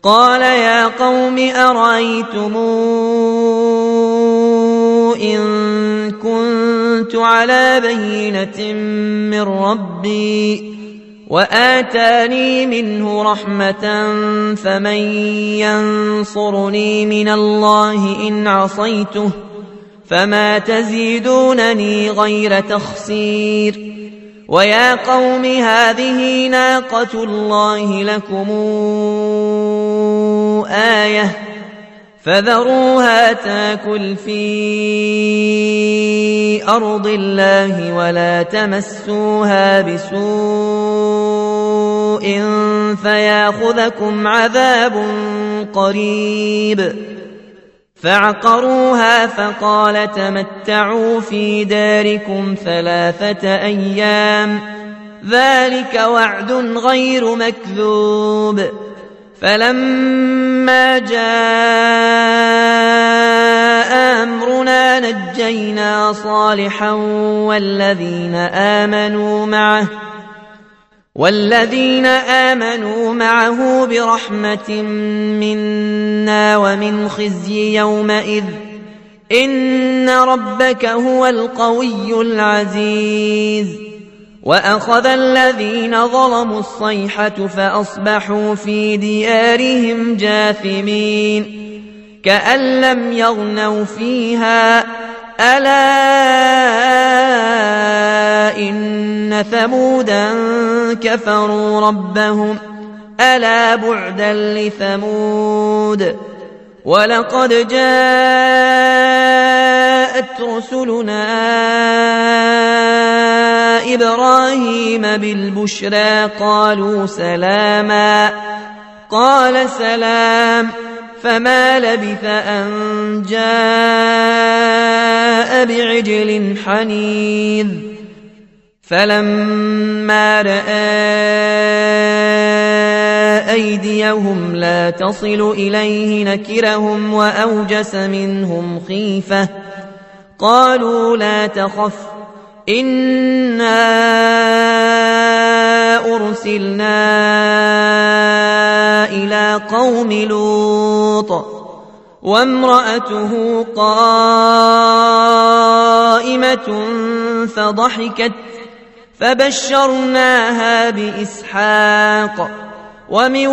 قال يا قوم أرأيتم إن كنت على بينة من ربي وآتاني منه رحمة فمن ينصرني من الله إن عصيته فما تزيدونني غير تخسير ويا قوم هذه ناقة الله لكم آية فذروها تاكل في أرض الله ولا تمسوها بسوء فياخذكم عذاب قريب فعقروها فقال تمتعوا في داركم 3 أيام ذلك وعد غير مكذوب فلما جاء أمرنا نجينا صالحا والذين آمنوا معه برحمة منا ومن خزي يومئذ إن ربك هو القوي العزيز وأخذ الذين ظلموا الصيحة فأصبحوا في ديارهم جاثمين كأن لم يغنوا فيها ألا إن ثمودا كفروا ربهم ألا بعدا لثمود ولقد جاءت رسلنا إبراهيم بالبشرى قالوا سلاما قال سلام فما لبث أن جاء بعجل حنيذ فلما رأى أيديهم لا تصل إليه نكرهم وأوجس منهم خيفة قالوا لا تخف إنا أرسلنا إلى قوم لوط وامرأته قائمة فضحكت فبشرناها بإسحاق ومن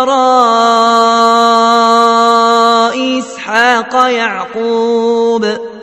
وراء إسحاق يعقوب